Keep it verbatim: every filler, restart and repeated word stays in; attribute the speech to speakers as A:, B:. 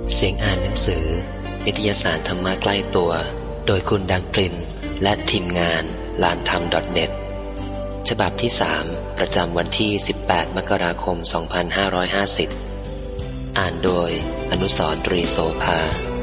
A: เสียงอ่านหนังสือนิตยสารธรรมะใกล้ตัวโดยคุณดังตรินและทีมงานลานธรรม .net ฉบับที่สามประจำวันที่สิบแปดมกราคมสองพันห้าร้อยห้าสิบอ่านโดยอนุสรณ์ ตรีโสภา